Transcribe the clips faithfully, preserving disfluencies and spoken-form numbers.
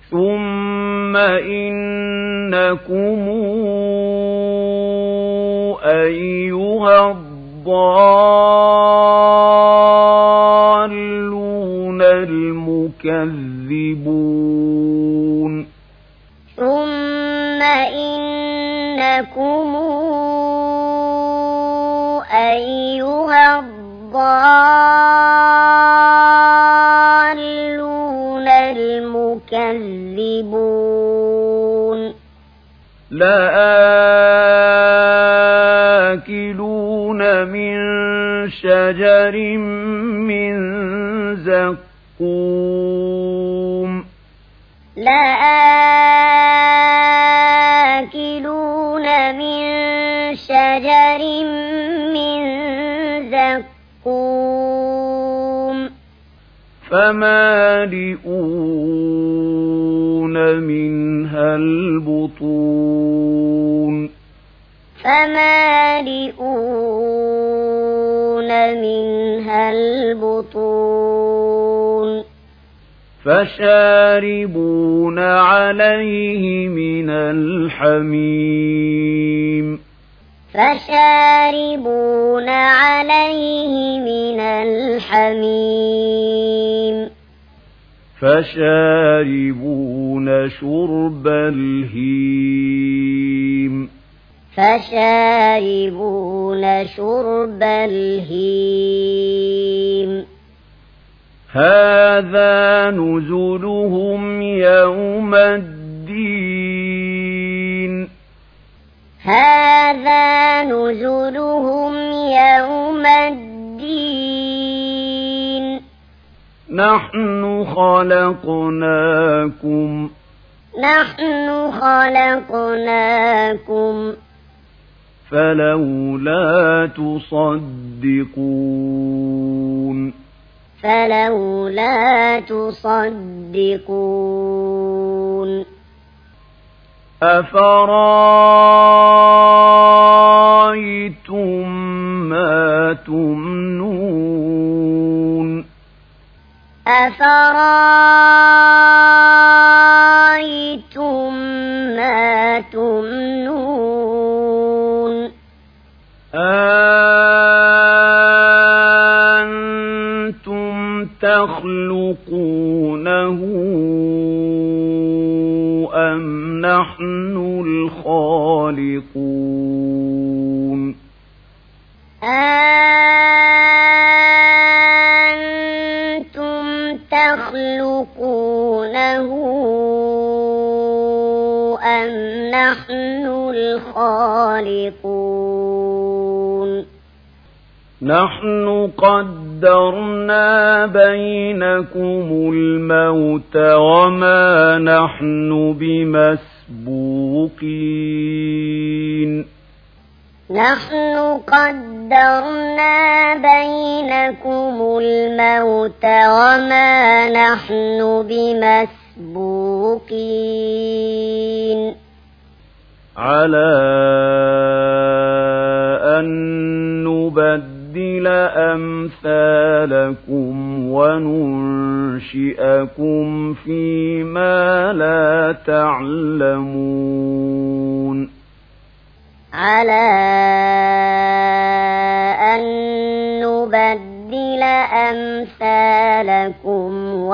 ثم إنكم أيها الضالون المكذبون ثم إنكم أيها الضالون المكذبون لآكلون من شجر من زقوم لآكلون من شجر من زقوم فمالئون منها البطون فمالئون منها البطون فشاربون عليه من الحميم فشاربون عليه من الحميم فشاربون شرب الهيم فشاربون شرب الهيم هذا نزلهم يوم الدين هذا نزلهم يوم الدين نحن خلقناكم نحن خلقناكم فلولا تصدقون فلولا تصدقون أفرأيتم ما تمنون أفرأيتم ما تمنون أأنتم تخلقونه أم نحن الخالقون أأنتم تخلقونه أم نحن الخالقون نحن قدرنا بينكم الموت وما نحن بمسبوقين نحن قدرنا بينكم الموت وما نحن بمسبوقين على أن نبدل أمثالكم وننشئكم فيما لا تعلمون على أن نبدل أمثالكم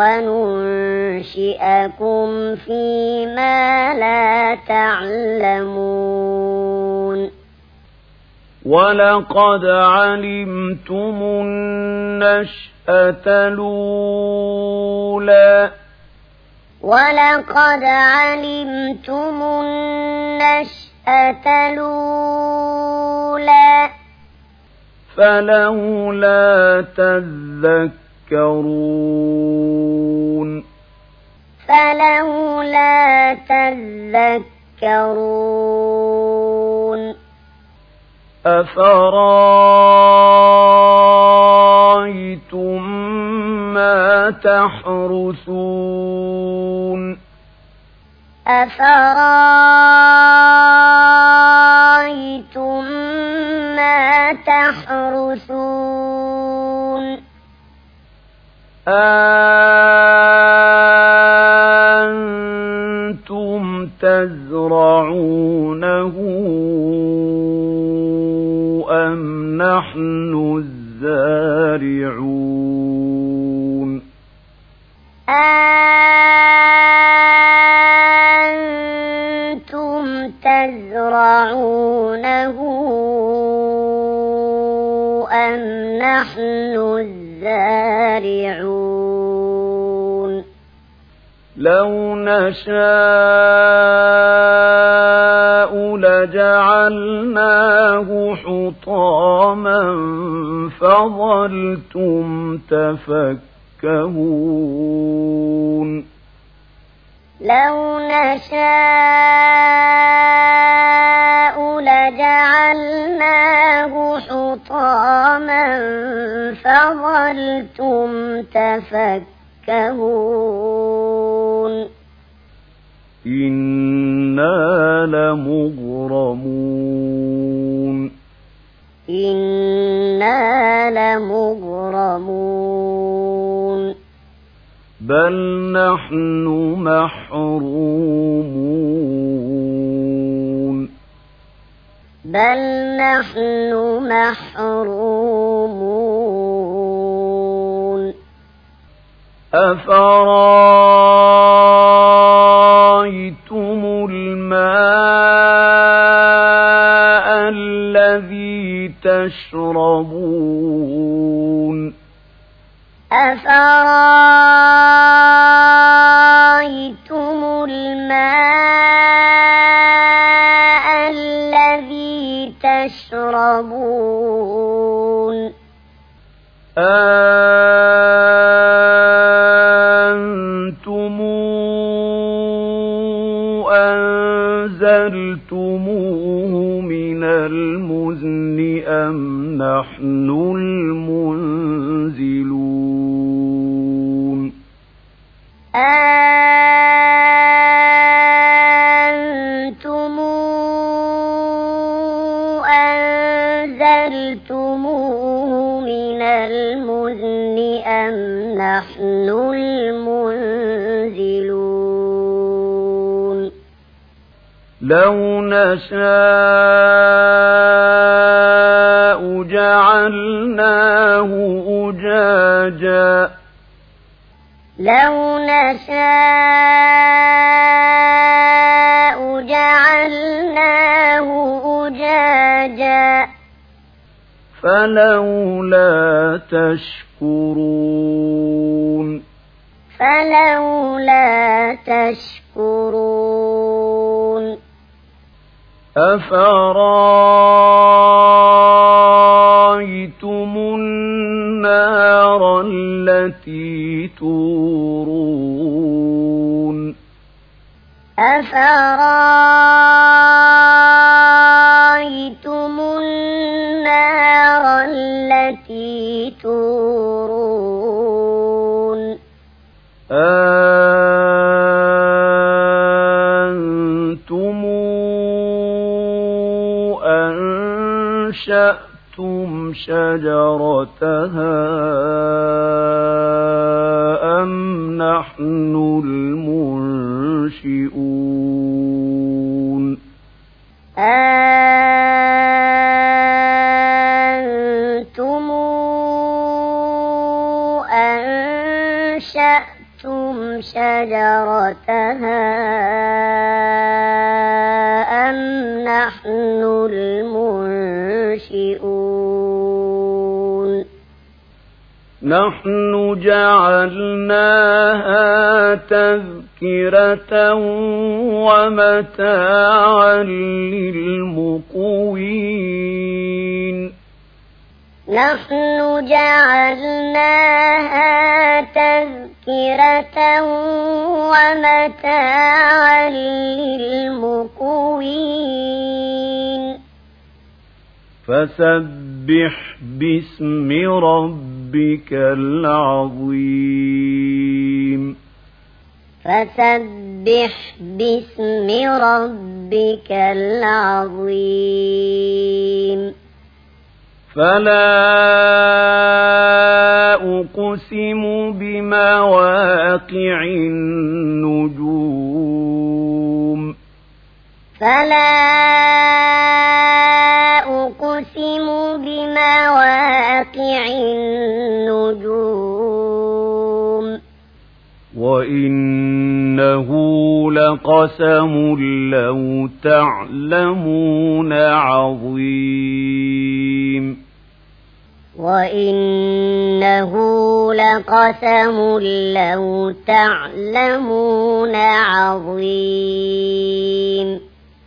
وننشئكم فيما لا تعلمون ولقد علمتم النشأة الأولى ولقد علمتم النشأة الأولى فلولا تذكرون فلولا تذكرون أفرأيتم ما تحرثون أفرأيتم ما تحرثون أنتم تزرعونه أم نحن الزارعون أأنتم تزرعونه أم نحن الزارعون لو نشاء لجعلناه حطاما فظلتم تفكهون لو نشاء لجعلناه حطاما فظلتم تفكهون إنا لمغرمون إنا لمغرمون بل نحن محرومون بل نحن محرومون أفرأيتم الماء الذي تشربون أفرأيتم الماء الذي تشربون أأنتم أنزلتموه من المزن أم نحن المنزلون أأنتم أنزلتموه من المزن أم نحن المنزلون لو نشاء جعلناه أجاجا لو نشاء جعلناه أجاجا فلولا تشكرون فلولا تشكرون أفرأيتم النار التي تورون أفرأيتم النار التي تورون أأنتم أنشأتم شجرتها أم نحن المنشئون أأنتم أنشأتم شجرتها أم نحن المنشئون نحن جعلناها تذكرة ومتاعا للمقوين نحن جعلناها تذكرة ومتاعا للمقوين فسبح باسم ربك العظيم فسبح باسم ربك العظيم فلا أقسم بمواقع النجوم فلا أقسم بمواقع النجوم وإنه لقسم لو تعلمون عظيم وإنه لقسم لو تعلمون عظيم